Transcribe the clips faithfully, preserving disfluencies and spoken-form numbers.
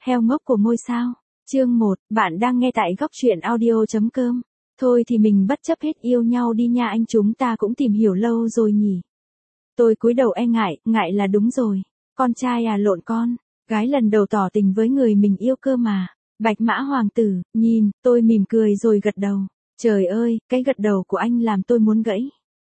Heo ngốc của ngôi sao. Chương một, bạn đang nghe tại góc truyện audio chấm com. Thôi thì mình bất chấp hết yêu nhau đi nha anh, chúng ta cũng tìm hiểu lâu rồi nhỉ. Tôi cúi đầu e ngại, ngại là đúng rồi. Con trai à lộn con, gái lần đầu tỏ tình với người mình yêu cơ mà. Bạch mã hoàng tử, nhìn, tôi mỉm cười rồi gật đầu. Trời ơi, cái gật đầu của anh làm tôi muốn gãy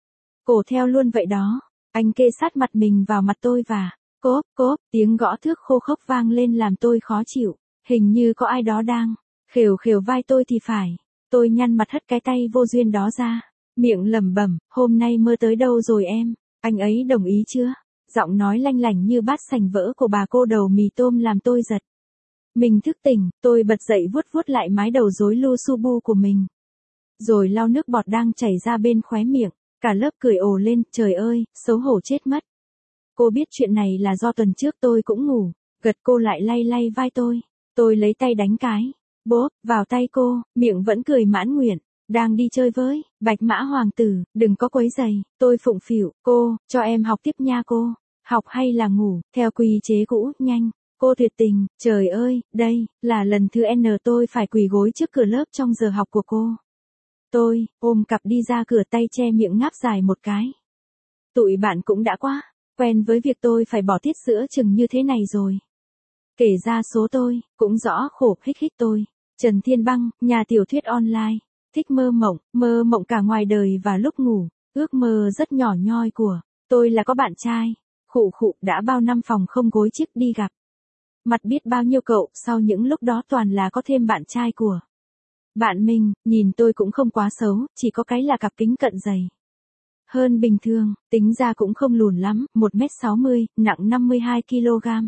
cổ theo luôn vậy đó. Anh kê sát mặt mình vào mặt tôi và cốp cốp, tiếng gõ thước khô khốc vang lên làm tôi khó chịu. Hình như có ai đó đang khều khều vai tôi thì phải. Tôi nhăn mặt hất cái tay vô duyên đó ra, miệng lẩm bẩm, hôm nay mơ tới đâu rồi em? Anh ấy đồng ý chưa? Giọng nói lanh lảnh như bát sành vỡ của bà cô đầu mì tôm làm tôi giật mình thức tỉnh. Tôi bật dậy vuốt vuốt lại mái đầu rối lu su bu của mình, rồi lau nước bọt đang chảy ra bên khóe miệng. Cả lớp cười ồ lên, trời ơi, xấu hổ chết mất. Cô biết chuyện này là do tuần trước tôi cũng ngủ, gật cô lại lay lay vai tôi. Tôi lấy tay đánh cái bốp vào tay cô, miệng vẫn cười mãn nguyện. Đang đi chơi với Bạch mã hoàng tử, đừng có quấy giày. Tôi phụng phịu, cô, cho em học tiếp nha cô. Học hay là ngủ, theo quy chế cũ, nhanh. Cô tuyệt tình, trời ơi, đây, là lần thứ N tôi phải quỳ gối trước cửa lớp trong giờ học của cô. Tôi, ôm cặp đi ra cửa, tay che miệng ngáp dài một cái. Tụi bạn cũng đã quá quen với việc tôi phải bỏ tiết giữa chừng như thế này rồi. Kể ra số tôi, cũng rõ khổ, hích hích tôi. Trần Thiên Băng, nhà tiểu thuyết online. Thích mơ mộng, mơ mộng cả ngoài đời và lúc ngủ. Ước mơ rất nhỏ nhoi của tôi là có bạn trai. Khụ khụ, đã bao năm phòng không gối chiếc đi gặp mặt biết bao nhiêu cậu, sau những lúc đó toàn là có thêm bạn trai của bạn mình. Nhìn tôi cũng không quá xấu, chỉ có cái là cặp kính cận dày hơn bình thường, tính ra cũng không lùn lắm, một mét sáu mươi, nặng năm mươi hai ki lô gam.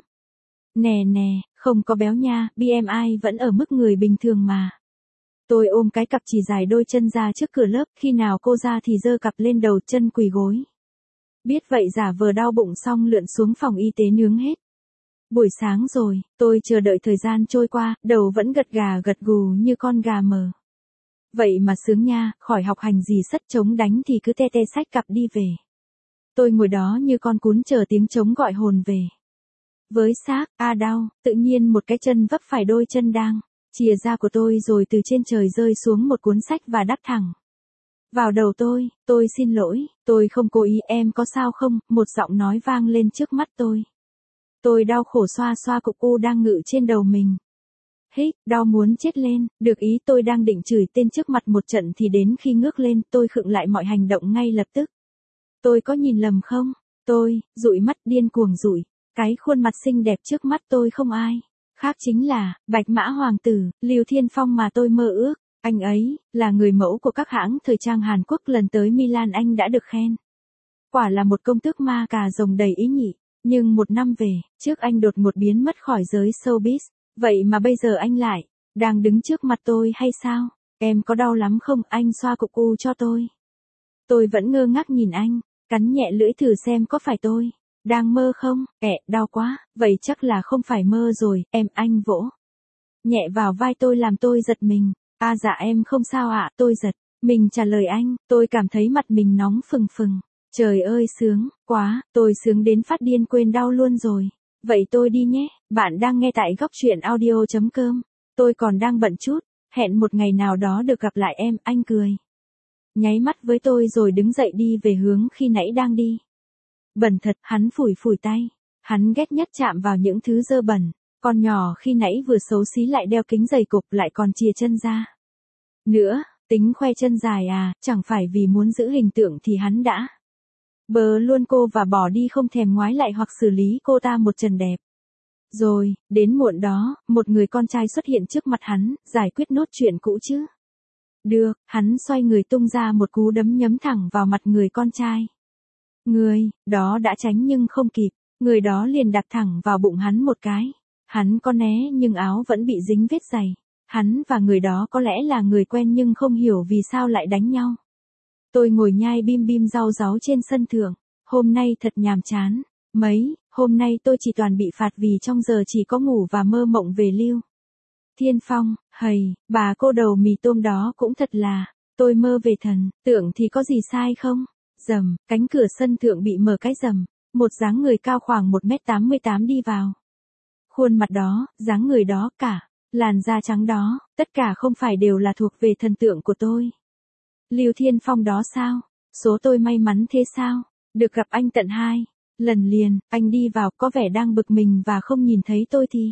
Nè nè, không có béo nha, B M I vẫn ở mức người bình thường mà. Tôi ôm cái cặp chỉ dài đôi chân ra trước cửa lớp, khi nào cô ra thì giơ cặp lên đầu, chân quỳ gối. Biết vậy giả vờ đau bụng xong lượn xuống phòng y tế nướng hết. Buổi sáng rồi, tôi chờ đợi thời gian trôi qua, đầu vẫn gật gà gật gù như con gà mờ. Vậy mà sướng nha, khỏi học hành gì sất trống đánh thì cứ te te xách cặp đi về. Tôi ngồi đó như con cún chờ tiếng trống gọi hồn về. Với xác, a đau, tự nhiên một cái chân vấp phải đôi chân đang chìa ra của tôi, rồi từ trên trời rơi xuống một cuốn sách và đắp thẳng vào đầu tôi. Tôi xin lỗi, tôi không cố ý, em có sao không? Một giọng nói vang lên trước mắt tôi. Tôi đau khổ xoa xoa cục u đang ngự trên đầu mình. Hít, đau muốn chết lên, được ý. Tôi đang định chửi tên trước mặt một trận thì đến khi ngước lên, tôi khựng lại mọi hành động ngay lập tức. Tôi có nhìn lầm không? Tôi, dụi mắt điên cuồng dụi. Cái khuôn mặt xinh đẹp trước mắt tôi không ai khác chính là Bạch mã hoàng tử, Lưu Thiên Phong mà tôi mơ ước. Anh ấy là người mẫu của các hãng thời trang Hàn Quốc, lần tới Milan anh đã được khen. Quả là một công tước ma cà rồng đầy ý nhị. Nhưng một năm về trước anh đột ngột biến mất khỏi giới showbiz. Vậy mà bây giờ anh lại đang đứng trước mặt tôi hay sao? Em có đau lắm không? Anh xoa cục u cho tôi. Tôi vẫn ngơ ngác nhìn anh, cắn nhẹ lưỡi thử xem có phải tôi đang mơ không. Ẹ, đau quá, vậy chắc là không phải mơ rồi, em. Anh vỗ nhẹ vào vai tôi làm tôi giật mình. À dạ em không sao ạ. Tôi giật mình trả lời anh. Tôi cảm thấy mặt mình nóng phừng phừng. Trời ơi sướng quá, tôi sướng đến phát điên quên đau luôn rồi. Vậy tôi đi nhé. Bạn đang nghe tại góc truyện audio chấm com. Tôi còn đang bận chút, hẹn một ngày nào đó được gặp lại em. Anh cười nháy mắt với tôi rồi đứng dậy đi về hướng khi nãy đang đi. Bẩn thật, hắn phủi phủi tay. Hắn ghét nhất chạm vào những thứ dơ bẩn. Con nhỏ khi nãy vừa xấu xí lại đeo kính dày cục, lại còn chìa chân ra nữa. Tính khoe chân dài à? Chẳng phải vì muốn giữ hình tượng thì hắn đã bớ luôn cô và bỏ đi, không thèm ngoái lại hoặc xử lý cô ta một trận đẹp. Rồi, đến muộn đó, một người con trai xuất hiện trước mặt hắn, giải quyết nốt chuyện cũ chứ. Được, hắn xoay người tung ra một cú đấm nhắm thẳng vào mặt người con trai. Người đó đã tránh nhưng không kịp, người đó liền đặt thẳng vào bụng hắn một cái. Hắn có né nhưng áo vẫn bị dính vết giày. Hắn và người đó có lẽ là người quen nhưng không hiểu vì sao lại đánh nhau. Tôi ngồi nhai bim bim rau ráu trên sân thượng. Hôm nay thật nhàm chán. Mấy, hôm nay tôi chỉ toàn bị phạt vì trong giờ chỉ có ngủ và mơ mộng về Lưu Thiên Phong. Hầy, bà cô đầu mì tôm đó cũng thật là, tôi mơ về thần tượng thì có gì sai không? Rầm, cánh cửa sân thượng bị mở cái rầm. Một dáng người cao khoảng một mét tám mươi tám đi vào. Khuôn mặt đó, dáng người đó, cả làn da trắng đó, tất cả không phải đều là thuộc về thần tượng của tôi. Lưu Thiên Phong đó sao? Số tôi may mắn thế sao? Được gặp anh tận hai lần liền, anh đi vào có vẻ đang bực mình và không nhìn thấy tôi thì.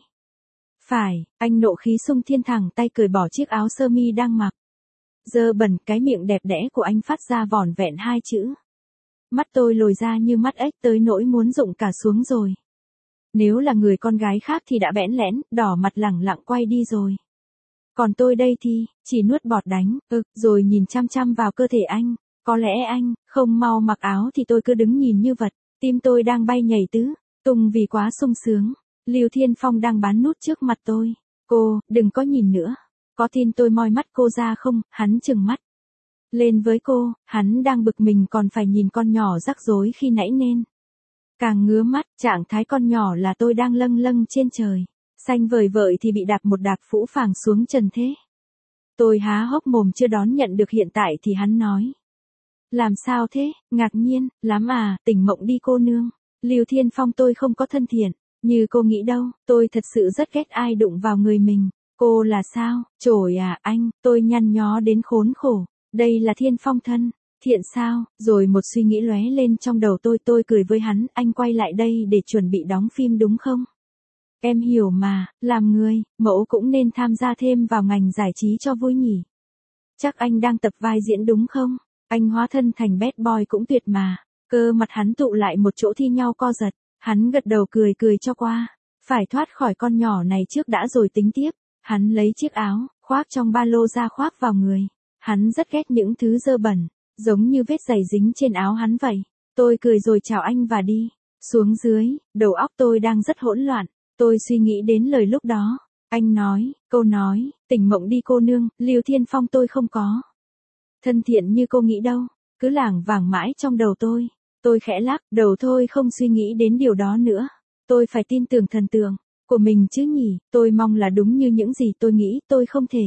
Phải, anh nộ khí xung thiên thẳng tay cởi bỏ chiếc áo sơ mi đang mặc. Dơ bẩn, cái miệng đẹp đẽ của anh phát ra vỏn vẹn hai chữ. Mắt tôi lồi ra như mắt ếch tới nỗi muốn rụng cả xuống rồi. Nếu là người con gái khác thì đã bẽn lẽn, đỏ mặt lẳng lặng quay đi rồi. Còn tôi đây thì, chỉ nuốt bọt đánh, ực, rồi nhìn chăm chăm vào cơ thể anh. Có lẽ anh, không mau mặc áo thì tôi cứ đứng nhìn như vật, tim tôi đang bay nhảy tứ, tung vì quá sung sướng. Lưu Thiên Phong đang bán nút trước mặt tôi. Cô, đừng có nhìn nữa. Có tin tôi moi mắt cô ra không? Hắn trừng mắt lên với cô, hắn đang bực mình còn phải nhìn con nhỏ rắc rối khi nãy nên. Càng ngứa mắt, trạng thái con nhỏ là tôi đang lâng lâng trên trời. Xanh vời vợi thì bị đạp một đạp phũ phàng xuống trần thế. Tôi há hốc mồm chưa đón nhận được hiện tại thì hắn nói. Làm sao thế? Ngạc nhiên, lắm à, tỉnh mộng đi cô nương. Lưu Thiên Phong tôi không có thân thiện, như cô nghĩ đâu, tôi thật sự rất ghét ai đụng vào người mình. Cô là sao? Chổi à anh, tôi nhăn nhó đến khốn khổ. Đây là Thiên Phong thân, thiện sao? Rồi một suy nghĩ lóe lên trong đầu tôi, tôi cười với hắn, anh quay lại đây để chuẩn bị đóng phim đúng không? Em hiểu mà, làm người, mẫu cũng nên tham gia thêm vào ngành giải trí cho vui nhỉ. Chắc anh đang tập vai diễn đúng không? Anh hóa thân thành bad boy cũng tuyệt mà. Cơ mặt hắn tụ lại một chỗ thi nhau co giật. Hắn gật đầu cười cười cho qua. Phải thoát khỏi con nhỏ này trước đã rồi tính tiếp. Hắn lấy chiếc áo, khoác trong ba lô ra khoác vào người. Hắn rất ghét những thứ dơ bẩn, giống như vết giày dính trên áo hắn vậy. Tôi cười rồi chào anh và đi. Xuống dưới, đầu óc tôi đang rất hỗn loạn. Tôi suy nghĩ đến lời lúc đó. Anh nói, câu nói, tỉnh mộng đi cô nương, Lưu Thiên Phong tôi không có thân thiện như cô nghĩ đâu. Cứ lảng vảng mãi trong đầu tôi. Tôi khẽ lắc đầu thôi không suy nghĩ đến điều đó nữa. Tôi phải tin tưởng thần tượng của mình chứ nhỉ. Tôi mong là đúng như những gì tôi nghĩ, tôi không thể.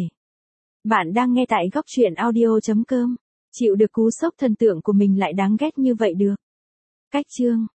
Bạn đang nghe tại góc truyện audio chấm com. Chịu được cú sốc thần tượng của mình lại đáng ghét như vậy được. Cách chương